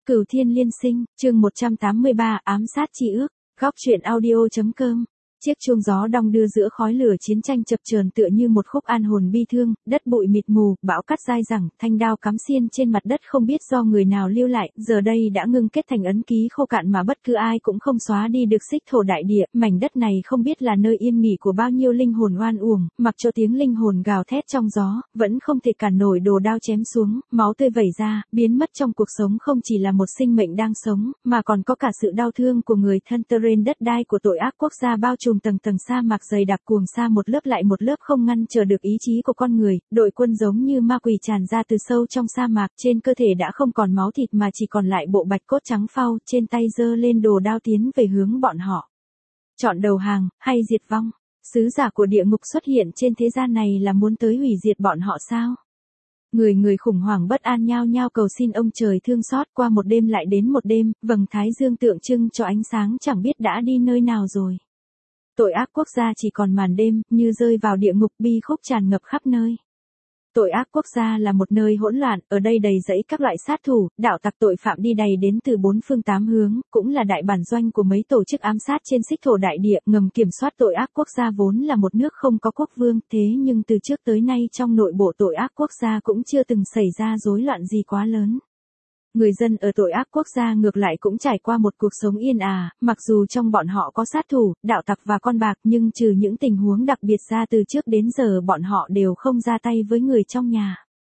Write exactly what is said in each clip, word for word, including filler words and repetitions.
Cửu Thiên Liên Sinh, chương một trăm tám mươi ba, ám sát chi ước, góc truyện audio.com. Chiếc chuông gió đong đưa giữa khói lửa chiến tranh chập chờn tựa như một khúc an hồn bi thương, đất bụi mịt mù, bão cát dai dẳng, thanh đao cắm xiên trên mặt đất không biết do người nào lưu lại, giờ đây đã ngưng kết thành ấn ký khô cạn mà bất cứ ai cũng không xóa đi được. Xích thổ đại địa, mảnh đất này không biết là nơi yên nghỉ của bao nhiêu linh hồn oan uổng, mặc cho tiếng linh hồn gào thét trong gió, vẫn không thể cản nổi đồ đao chém xuống, máu tươi vẩy ra, biến mất trong cuộc sống không chỉ là một sinh mệnh đang sống, mà còn có cả sự đau thương của người thân. Terrain, đất đai của tội ác quốc gia bao trùm tầng tầng sa mạc dày đặc cuồng sa, một lớp lại một lớp không ngăn trở được ý chí của con người. Đội quân giống như ma quỷ tràn ra từ sâu trong sa mạc, trên cơ thể đã không còn máu thịt mà chỉ còn lại bộ bạch cốt trắng phau, trên tay giơ lên đồ đao tiến về hướng bọn họ. Chọn đầu hàng, hay diệt vong? Sứ giả của địa ngục xuất hiện trên thế gian này là muốn tới hủy diệt bọn họ sao? Người người khủng hoảng bất an nhao nhao cầu xin ông trời thương xót. Qua một đêm lại đến một đêm, vầng thái dương tượng trưng cho ánh sáng chẳng biết đã đi nơi nào rồi. Tội ác quốc gia chỉ còn màn đêm, như rơi vào địa ngục, bi khúc tràn ngập khắp nơi. Tội ác quốc gia là một nơi hỗn loạn, ở đây đầy rẫy các loại sát thủ, đạo tặc, tội phạm đi đầy đến từ bốn phương tám hướng, cũng là đại bản doanh của mấy tổ chức ám sát trên xích thổ đại địa, ngầm kiểm soát. Tội ác quốc gia vốn là một nước không có quốc vương, thế nhưng từ trước tới nay trong nội bộ tội ác quốc gia cũng chưa từng xảy ra rối loạn gì quá lớn. Người dân ở tội ác quốc gia ngược lại cũng trải qua một cuộc sống yên ả, mặc dù trong bọn họ có sát thủ, đạo tặc và con bạc, nhưng trừ những tình huống đặc biệt ra, từ trước đến giờ bọn họ đều không ra tay với người trong nhà.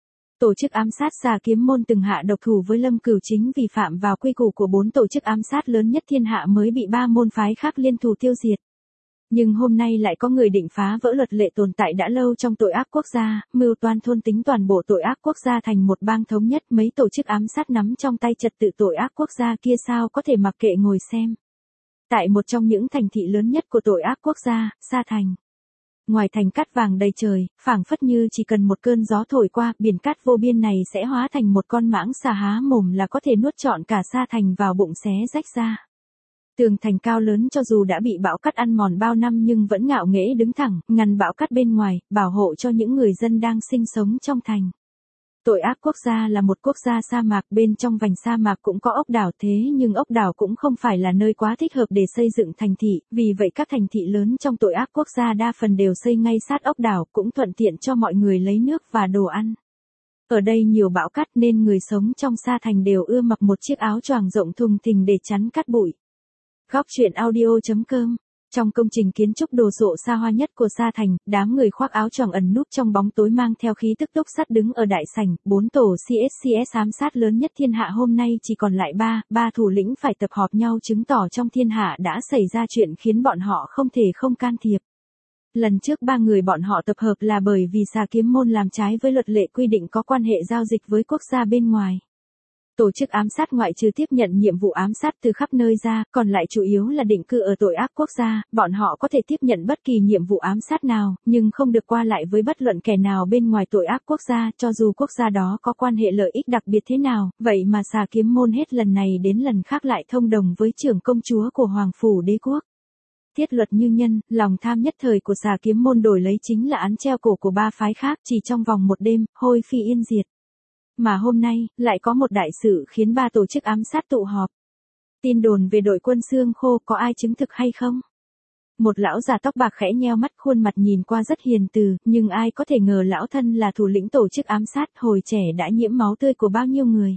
Tổ chức ám sát Xà Kiếm Môn từng hạ độc thủ với Lâm Cửu chính vì phạm vào quy củ của bốn tổ chức ám sát lớn nhất thiên hạ mới bị ba môn phái khác liên thủ tiêu diệt. Nhưng hôm nay lại có người định phá vỡ luật lệ tồn tại đã lâu trong tội ác quốc gia, mưu toan thôn tính toàn bộ tội ác quốc gia thành một bang thống nhất. Mấy tổ chức ám sát nắm trong tay trật tự tội ác quốc gia kia sao có thể mặc kệ ngồi xem. Tại một trong những thành thị lớn nhất của tội ác quốc gia, Sa Thành. Ngoài thành cát vàng đầy trời, phảng phất như chỉ cần một cơn gió thổi qua, biển cát vô biên này sẽ hóa thành một con mãng xà há mồm là có thể nuốt trọn cả Sa Thành vào bụng xé rách ra. Tường thành cao lớn cho dù đã bị bão cát ăn mòn bao năm nhưng vẫn ngạo nghễ đứng thẳng, ngăn bão cát bên ngoài, bảo hộ cho những người dân đang sinh sống trong thành. Tội ác quốc gia là một quốc gia sa mạc, bên trong vành sa mạc cũng có ốc đảo, thế nhưng ốc đảo cũng không phải là nơi quá thích hợp để xây dựng thành thị, vì vậy các thành thị lớn trong tội ác quốc gia đa phần đều xây ngay sát ốc đảo, cũng thuận tiện cho mọi người lấy nước và đồ ăn. Ở đây nhiều bão cát nên người sống trong Sa Thành đều ưa mặc một chiếc áo choàng rộng thùng thình để chắn cát bụi. Góc truyện audio.com. Trong công trình kiến trúc đồ sộ xa hoa nhất của Sa Thành, đám người khoác áo choàng ẩn núp trong bóng tối mang theo khí tức túc sắt đứng ở đại sảnh. Bốn tổ xê ét xê ét ám sát lớn nhất thiên hạ hôm nay chỉ còn lại ba, ba thủ lĩnh phải tập họp nhau chứng tỏ trong thiên hạ đã xảy ra chuyện khiến bọn họ không thể không can thiệp. Lần trước ba người bọn họ tập hợp là bởi vì Xà Kiếm Môn làm trái với luật lệ quy định có quan hệ giao dịch với quốc gia bên ngoài. Tổ chức ám sát ngoại trừ tiếp nhận nhiệm vụ ám sát từ khắp nơi ra, còn lại chủ yếu là định cư ở tội ác quốc gia. Bọn họ có thể tiếp nhận bất kỳ nhiệm vụ ám sát nào, nhưng không được qua lại với bất luận kẻ nào bên ngoài tội ác quốc gia, cho dù quốc gia đó có quan hệ lợi ích đặc biệt thế nào. Vậy mà Xà Kiếm Môn hết lần này đến lần khác lại thông đồng với trưởng công chúa của Hoàng Phủ Đế Quốc. Thiết luật như nhân, lòng tham nhất thời của Xà Kiếm Môn đổi lấy chính là án treo cổ của ba phái khác, chỉ trong vòng một đêm, hôi phi yên diệt. Mà hôm nay, lại có một đại sự khiến ba tổ chức ám sát tụ họp. Tin đồn về đội quân xương khô có ai chứng thực hay không? Một lão già tóc bạc khẽ nheo mắt, khuôn mặt nhìn qua rất hiền từ, nhưng ai có thể ngờ lão thân là thủ lĩnh tổ chức ám sát hồi trẻ đã nhiễm máu tươi của bao nhiêu người.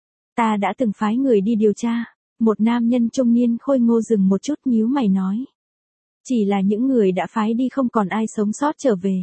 Ta đã từng phái người đi điều tra. Một nam nhân trung niên khôi ngô dừng một chút nhíu mày nói. Chỉ là những người đã phái đi không còn ai sống sót trở về.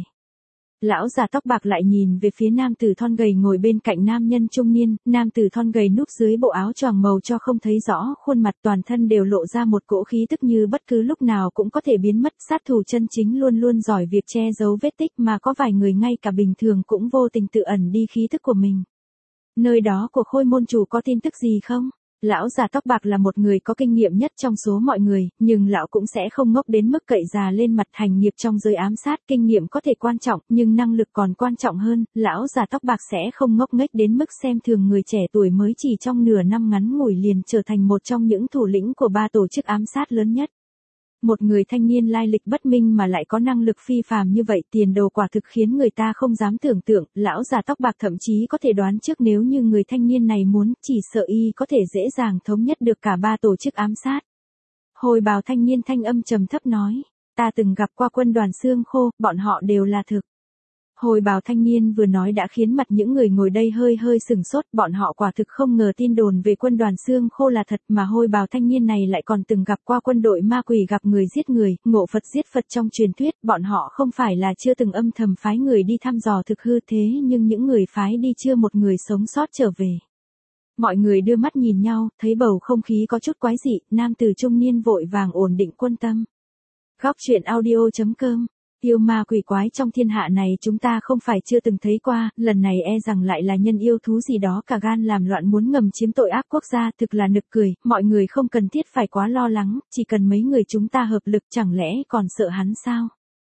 Lão già tóc bạc lại nhìn về phía nam tử thon gầy ngồi bên cạnh nam nhân trung niên. Nam tử thon gầy núp dưới bộ áo choàng màu cho không thấy rõ khuôn mặt, toàn thân đều lộ ra một cỗ khí tức như bất cứ lúc nào cũng có thể biến mất. Sát thủ chân chính luôn luôn giỏi việc che giấu vết tích, mà có vài người ngay cả bình thường cũng vô tình tự ẩn đi khí tức của mình. Nơi đó của Khôi môn chủ có tin tức gì không? Lão già tóc bạc là một người có kinh nghiệm nhất trong số mọi người, nhưng lão cũng sẽ không ngốc đến mức cậy già lên mặt. Hành nghiệp trong giới ám sát, kinh nghiệm có thể quan trọng, nhưng năng lực còn quan trọng hơn. Lão già tóc bạc sẽ không ngốc nghếch đến mức xem thường người trẻ tuổi mới chỉ trong nửa năm ngắn ngủi liền trở thành một trong những thủ lĩnh của ba tổ chức ám sát lớn nhất. Một người thanh niên lai lịch bất minh mà lại có năng lực phi phàm như vậy, tiền đồ quả thực khiến người ta không dám tưởng tượng, lão già tóc bạc thậm chí có thể đoán trước nếu như người thanh niên này muốn, chỉ sợ y có thể dễ dàng thống nhất được cả ba tổ chức ám sát. Hồi bào thanh niên thanh âm trầm thấp nói, ta từng gặp qua quân đoàn xương khô, bọn họ đều là thực. Hồi bào thanh niên vừa nói đã khiến mặt những người ngồi đây hơi hơi sừng sốt, bọn họ quả thực không ngờ tin đồn về quân đoàn xương khô là thật, mà hồi bào thanh niên này lại còn từng gặp qua quân đội ma quỷ gặp người giết người, ngộ Phật giết Phật trong truyền thuyết, bọn họ không phải là chưa từng âm thầm phái người đi thăm dò thực hư thế nhưng những người phái đi chưa một người sống sót trở về. Mọi người đưa mắt nhìn nhau, thấy bầu không khí có chút quái dị, nam tử trung niên vội vàng ổn định quân tâm. Góc truyện audio chấm com. Yêu ma quỷ quái trong thiên hạ này chúng ta không phải chưa từng thấy qua, lần này e rằng lại là nhân yêu thú gì đó cả gan làm loạn muốn ngầm chiếm tội ác quốc gia, thực là nực cười, mọi người không cần thiết phải quá lo lắng, chỉ cần mấy người chúng ta hợp lực chẳng lẽ còn sợ hắn sao?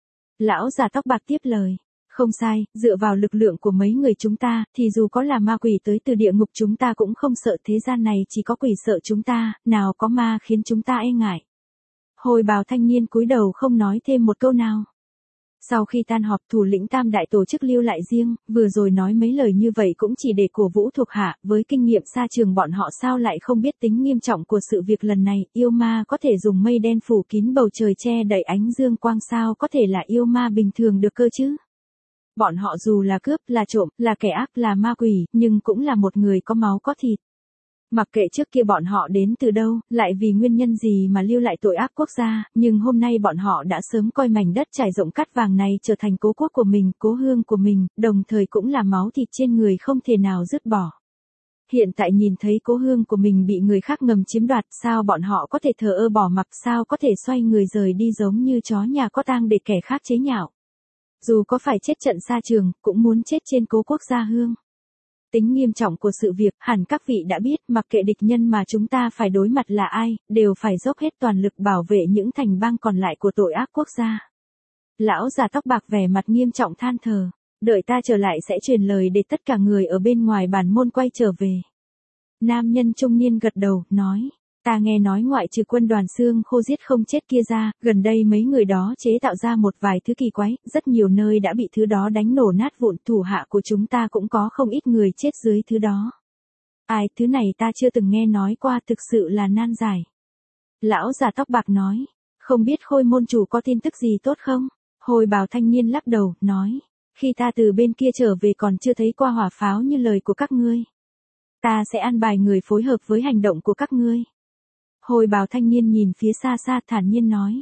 Lão già tóc bạc tiếp lời. Không sai, dựa vào lực lượng của mấy người chúng ta, thì dù có là ma quỷ tới từ địa ngục chúng ta cũng không sợ, thế gian này chỉ có quỷ sợ chúng ta, nào có ma khiến chúng ta e ngại. Hồi bào thanh niên cúi đầu không nói thêm một câu nào. Sau khi tan họp, thủ lĩnh tam đại tổ chức lưu lại riêng, vừa rồi nói mấy lời như vậy cũng chỉ để cổ vũ thuộc hạ, với kinh nghiệm xa trường bọn họ sao lại không biết tính nghiêm trọng của sự việc lần này, yêu ma có thể dùng mây đen phủ kín bầu trời che đậy ánh dương quang sao có thể là yêu ma bình thường được cơ chứ. Bọn họ dù là cướp, là trộm, là kẻ ác, là ma quỷ, nhưng cũng là một người có máu có thịt. Mặc kệ trước kia bọn họ đến từ đâu, lại vì nguyên nhân gì mà lưu lại tội ác quốc gia, nhưng hôm nay bọn họ đã sớm coi mảnh đất trải rộng cát vàng này trở thành cố quốc của mình, cố hương của mình, đồng thời cũng là máu thịt trên người không thể nào dứt bỏ. Hiện tại nhìn thấy cố hương của mình bị người khác ngầm chiếm đoạt, sao bọn họ có thể thờ ơ bỏ mặc, sao có thể xoay người rời đi giống như chó nhà có tang để kẻ khác chế nhạo. Dù có phải chết trận xa trường, cũng muốn chết trên cố quốc gia hương. Tính nghiêm trọng của sự việc, hẳn các vị đã biết, mặc kệ địch nhân mà chúng ta phải đối mặt là ai, đều phải dốc hết toàn lực bảo vệ những thành bang còn lại của tội ác quốc gia. Lão già tóc bạc vẻ mặt nghiêm trọng than thở, đợi ta trở lại sẽ truyền lời để tất cả người ở bên ngoài bản môn quay trở về. Nam nhân trung niên gật đầu, nói, ta nghe nói ngoại trừ quân đoàn xương khô giết không chết kia ra, gần đây mấy người đó chế tạo ra một vài thứ kỳ quái, rất nhiều nơi đã bị thứ đó đánh nổ nát vụn, thủ hạ của chúng ta cũng có không ít người chết dưới thứ đó. Ai, thứ này ta chưa từng nghe nói qua, thực sự là nan giải. Lão già tóc bạc nói, không biết Khôi môn chủ có tin tức gì tốt không? Hồi bào thanh niên lắc đầu, nói, khi ta từ bên kia trở về còn chưa thấy qua hỏa pháo như lời của các ngươi. Ta sẽ an bài người phối hợp với hành động của các ngươi. Hồi bào thanh niên nhìn phía xa xa thản nhiên nói.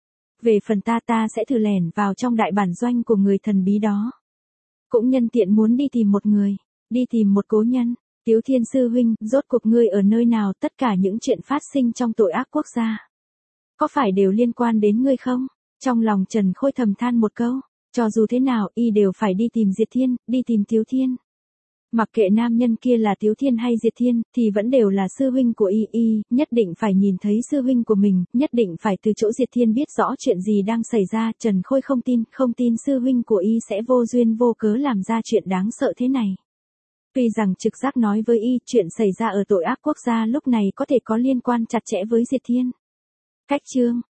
Về phần ta ta sẽ thử lẻn vào trong đại bản doanh của người thần bí đó. Cũng nhân tiện muốn đi tìm một người, đi tìm một cố nhân. Tiếu Thiên sư huynh, rốt cuộc ngươi ở nơi nào, tất cả những chuyện phát sinh trong tội ác quốc gia. Có phải đều liên quan đến ngươi không? Trong lòng Trần Khôi thầm than một câu, cho dù thế nào y đều phải đi tìm Diệt Thiên, đi tìm Tiếu Thiên. Mặc kệ nam nhân kia là Tiếu Thiên hay Diệt Thiên, thì vẫn đều là sư huynh của y, y, nhất định phải nhìn thấy sư huynh của mình, nhất định phải từ chỗ Diệt Thiên biết rõ chuyện gì đang xảy ra, Trần Khôi không tin, không tin sư huynh của y sẽ vô duyên vô cớ làm ra chuyện đáng sợ thế này. Tuy rằng trực giác nói với y, chuyện xảy ra ở tội ác quốc gia lúc này có thể có liên quan chặt chẽ với Diệt Thiên. Cách chương